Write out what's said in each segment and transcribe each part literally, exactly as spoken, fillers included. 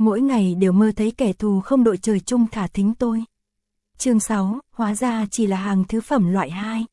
mỗi ngày đều mơ thấy kẻ thù không đội trời chung thả thính tôi. Chương sáu, hóa ra chỉ là hàng thứ phẩm loại hai.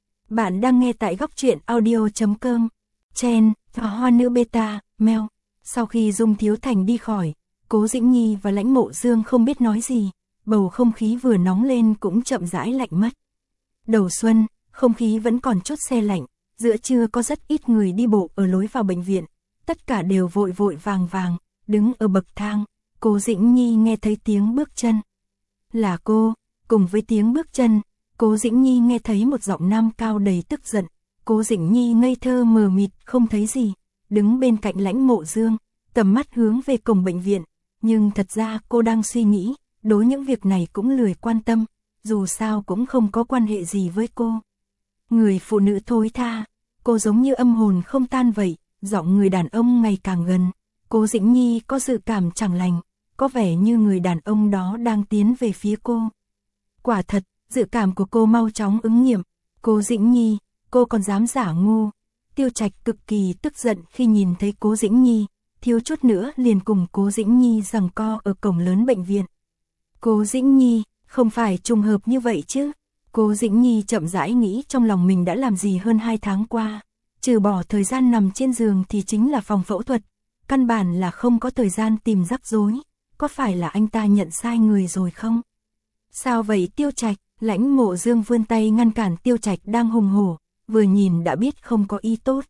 Bạn đang nghe tại góc truyện audio chấm com. Chen, hoa nữ beta, mail. Sau khi Dung Thiếu Thành đi khỏi, Cố Dĩnh Nhi và Lãnh Mộ Dương không biết nói gì, bầu không khí vừa nóng lên cũng chậm rãi lạnh mất. Đầu xuân, không khí vẫn còn chút se lạnh, giữa trưa có rất ít người đi bộ ở lối vào bệnh viện, tất cả đều vội vội vàng vàng, đứng ở bậc thang. Cố Dĩnh Nhi nghe thấy tiếng bước chân. Là cô, cùng với tiếng bước chân, Cố Dĩnh Nhi nghe thấy một giọng nam cao đầy tức giận. Cố Dĩnh Nhi ngây thơ mờ mịt không thấy gì, đứng bên cạnh Lãnh Mộ Dương, tầm mắt hướng về cổng bệnh viện, nhưng thật ra cô đang suy nghĩ, đối những việc này cũng lười quan tâm, dù sao cũng không có quan hệ gì với cô. Người phụ nữ thối tha, cô giống như âm hồn không tan vậy, giọng người đàn ông ngày càng gần. Cố Dĩnh Nhi có dự cảm chẳng lành, có vẻ như người đàn ông đó đang tiến về phía cô. Quả thật, dự cảm của cô mau chóng ứng nghiệm. Cố Dĩnh Nhi, cô còn dám giả ngu. Tiêu Trạch cực kỳ tức giận khi nhìn thấy Cố Dĩnh Nhi, thiếu chút nữa liền cùng Cố Dĩnh Nhi giằng co ở cổng lớn bệnh viện. Cố Dĩnh Nhi, không phải trùng hợp như vậy chứ? Cố Dĩnh Nhi chậm rãi nghĩ trong lòng mình đã làm gì hơn hai tháng qua, trừ bỏ thời gian nằm trên giường thì chính là phòng phẫu thuật, căn bản là không có thời gian tìm rắc rối, có phải là anh ta nhận sai người rồi không? Sao vậy Tiêu Trạch? Lãnh Mộ Dương vươn tay ngăn cản Tiêu Trạch đang hùng hổ, vừa nhìn đã biết không có ý tốt.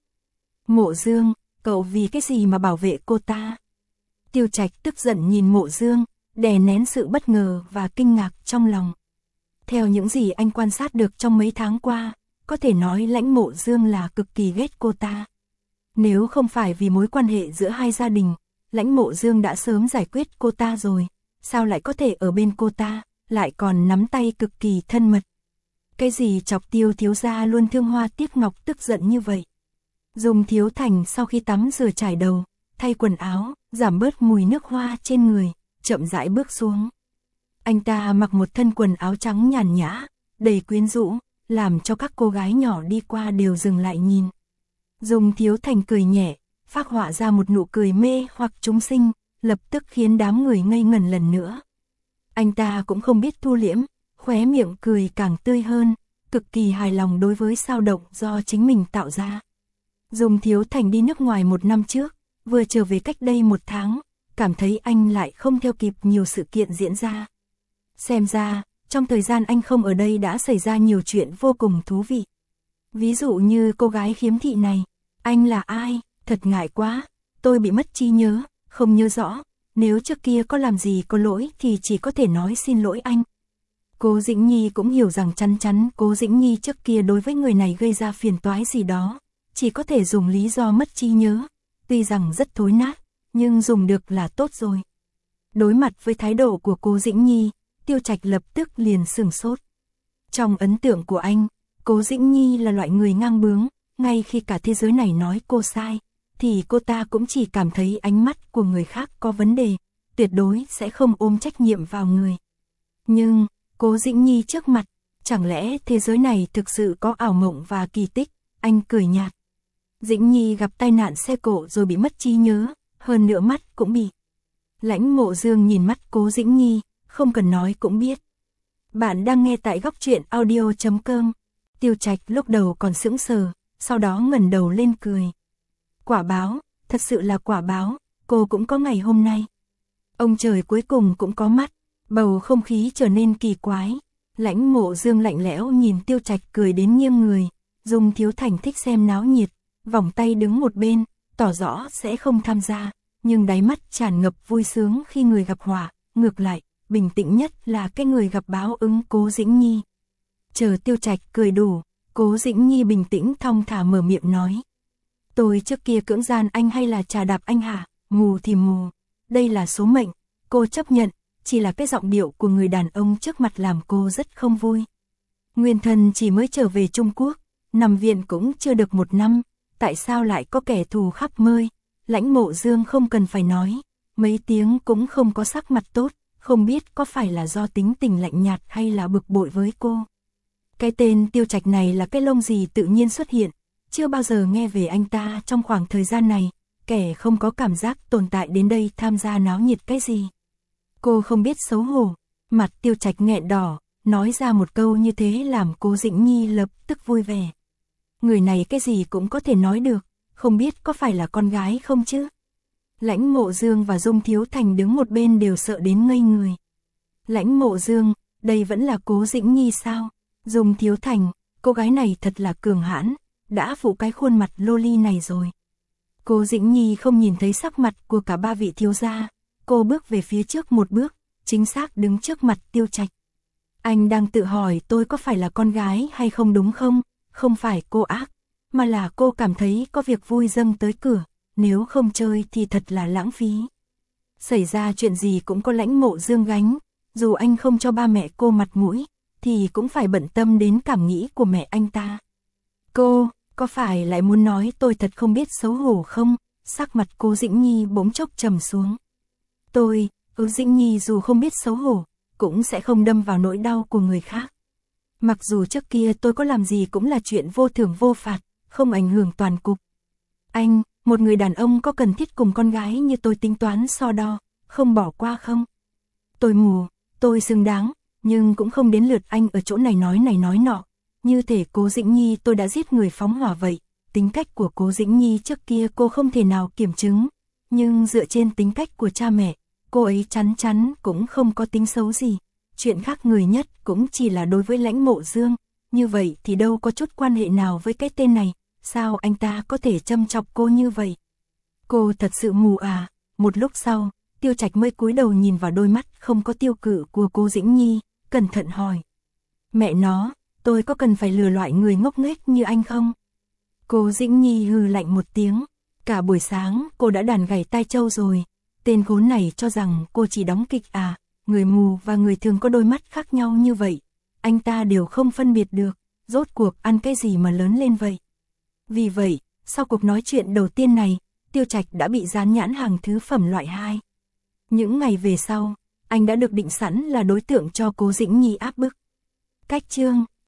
Mộ Dương, cậu vì cái gì mà bảo vệ cô ta? Tiêu Trạch tức giận nhìn Mộ Dương, đè nén sự bất ngờ và kinh ngạc trong lòng. Theo những gì anh quan sát được trong mấy tháng qua, có thể nói Lãnh Mộ Dương là cực kỳ ghét cô ta. Nếu không phải vì mối quan hệ giữa hai gia đình, Lãnh Mộ Dương đã sớm giải quyết cô ta rồi, sao lại có thể ở bên cô ta, lại còn nắm tay cực kỳ thân mật. Cái gì chọc Tiêu thiếu gia luôn thương hoa tiếc ngọc tức giận như vậy? Dung Thiếu Thành sau khi tắm rửa trải đầu, thay quần áo, giảm bớt mùi nước hoa trên người, chậm rãi bước xuống. Anh ta mặc một thân quần áo trắng nhàn nhã, đầy quyến rũ, làm cho các cô gái nhỏ đi qua đều dừng lại nhìn. Dung Thiếu Thành cười nhẹ, phác họa ra một nụ cười mê hoặc chúng sinh, lập tức khiến đám người ngây ngẩn lần nữa. Anh ta cũng không biết thu liễm, khóe miệng cười càng tươi hơn, cực kỳ hài lòng đối với sao động do chính mình tạo ra. Dung Thiếu Thành đi nước ngoài một năm trước, vừa trở về cách đây một tháng, cảm thấy anh lại không theo kịp nhiều sự kiện diễn ra. Xem ra, trong thời gian anh không ở đây đã xảy ra nhiều chuyện vô cùng thú vị. Ví dụ như cô gái khiếm thị này, anh là ai, thật ngại quá, tôi bị mất trí nhớ, không nhớ rõ, nếu trước kia có làm gì có lỗi thì chỉ có thể nói xin lỗi anh. Cố Dĩnh Nhi cũng hiểu rằng chắn chắn Cố Dĩnh Nhi trước kia đối với người này gây ra phiền toái gì đó, chỉ có thể dùng lý do mất trí nhớ, tuy rằng rất thối nát, nhưng dùng được là tốt rồi. Đối mặt với thái độ của Cố Dĩnh Nhi, Tiêu Trạch lập tức liền sửng sốt. Trong ấn tượng của anh, Cố Dĩnh Nhi là loại người ngang bướng, ngay khi cả thế giới này nói cô sai, thì cô ta cũng chỉ cảm thấy ánh mắt của người khác có vấn đề, tuyệt đối sẽ không ôm trách nhiệm vào người. Nhưng, Cố Dĩnh Nhi trước mặt, chẳng lẽ thế giới này thực sự có ảo mộng và kỳ tích? Anh cười nhạt. Dĩnh Nhi gặp tai nạn xe cộ rồi bị mất trí nhớ, hơn nữa mắt cũng bị. Lãnh Mộ Dương nhìn mắt Cố Dĩnh Nhi, không cần nói cũng biết. Bạn đang nghe tại góc truyện audio chấm com. Tiêu Trạch lúc đầu còn sững sờ, sau đó ngẩng đầu lên cười. Quả báo, thật sự là quả báo, cô cũng có ngày hôm nay. Ông trời cuối cùng cũng có mắt, bầu không khí trở nên kỳ quái. Lãnh Mộ Dương lạnh lẽo nhìn Tiêu Trạch cười đến nghiêng người, Dung Thiếu Thành thích xem náo nhiệt, vòng tay đứng một bên, tỏ rõ sẽ không tham gia, nhưng đáy mắt tràn ngập vui sướng khi người gặp họa, ngược lại, bình tĩnh nhất là cái người gặp báo ứng Cố Dĩnh Nhi. Chờ Tiêu Trạch cười đủ, Cố Dĩnh Nhi bình tĩnh thong thả mở miệng nói. Tôi trước kia cưỡng gian anh hay là trà đạp anh hả? Mù thì mù, đây là số mệnh, cô chấp nhận, chỉ là cái giọng điệu của người đàn ông trước mặt làm cô rất không vui. Nguyên Thần chỉ mới trở về Trung Quốc, nằm viện cũng chưa được một năm, tại sao lại có kẻ thù khắp nơi? Lãnh Mộ Dương không cần phải nói, mấy tiếng cũng không có sắc mặt tốt, không biết có phải là do tính tình lạnh nhạt hay là bực bội với cô. Cái tên Tiêu Trạch này là cái lông gì tự nhiên xuất hiện, chưa bao giờ nghe về anh ta trong khoảng thời gian này, kẻ không có cảm giác tồn tại đến đây tham gia náo nhiệt cái gì. Cô không biết xấu hổ, mặt Tiêu Trạch nghẹn đỏ, nói ra một câu như thế làm Cố Dĩnh Nhi lập tức vui vẻ. Người này cái gì cũng có thể nói được, không biết có phải là con gái không chứ? Lãnh Mộ Dương và Dung Thiếu Thành đứng một bên đều sợ đến ngây người. Lãnh Mộ Dương, đây vẫn là Cố Dĩnh Nhi sao? Dung Thiếu Thành, cô gái này thật là cường hãn, đã phụ cái khuôn mặt loli này rồi. Cố Dĩnh Nhi không nhìn thấy sắc mặt của cả ba vị thiếu gia, cô bước về phía trước một bước, chính xác đứng trước mặt Tiêu Trạch. Anh đang tự hỏi tôi có phải là con gái hay không đúng không? Không phải cô ác, mà là cô cảm thấy có việc vui dâng tới cửa, nếu không chơi thì thật là lãng phí. Xảy ra chuyện gì cũng có Lãnh Mộ Dương gánh, dù anh không cho ba mẹ cô mặt mũi, thì cũng phải bận tâm đến cảm nghĩ của mẹ anh ta. Cô, có phải lại muốn nói tôi thật không biết xấu hổ không? Sắc mặt Cố Dĩnh Nhi bỗng chốc trầm xuống. Tôi, Cố Dĩnh Nhi dù không biết xấu hổ, cũng sẽ không đâm vào nỗi đau của người khác. Mặc dù trước kia tôi có làm gì cũng là chuyện vô thưởng vô phạt, không ảnh hưởng toàn cục. Anh, một người đàn ông có cần thiết cùng con gái như tôi tính toán so đo, không bỏ qua không? Tôi mù, tôi xứng đáng, nhưng cũng không đến lượt anh ở chỗ này nói này nói nọ. Như thể Cố Dĩnh Nhi tôi đã giết người phóng hỏa vậy. Tính cách của Cố Dĩnh Nhi trước kia cô không thể nào kiểm chứng, nhưng dựa trên tính cách của cha mẹ, cô ấy chắn chắn cũng không có tính xấu gì. Chuyện khác người nhất cũng chỉ là đối với Lãnh Mộ Dương, như vậy thì đâu có chút quan hệ nào với cái tên này, sao anh ta có thể châm chọc cô như vậy? Cô thật sự mù à? Một lúc sau, Tiêu Trạch mới cúi đầu nhìn vào đôi mắt không có tiêu cự của Cố Dĩnh Nhi, cẩn thận hỏi. Mẹ nó, tôi có cần phải lừa loại người ngốc nghếch như anh không? Cố Dĩnh Nhi hừ lạnh một tiếng, cả buổi sáng cô đã đàn gảy tai trâu rồi, tên khốn này cho rằng cô chỉ đóng kịch à, người mù và người thường có đôi mắt khác nhau như vậy, anh ta đều không phân biệt được, rốt cuộc ăn cái gì mà lớn lên vậy. Vì vậy, sau cuộc nói chuyện đầu tiên này, Tiêu Trạch đã bị dán nhãn hàng thứ phẩm loại hai. Những ngày về sau, anh đã được định sẵn là đối tượng cho Cố Dĩnh Nhi áp bức. Cách chương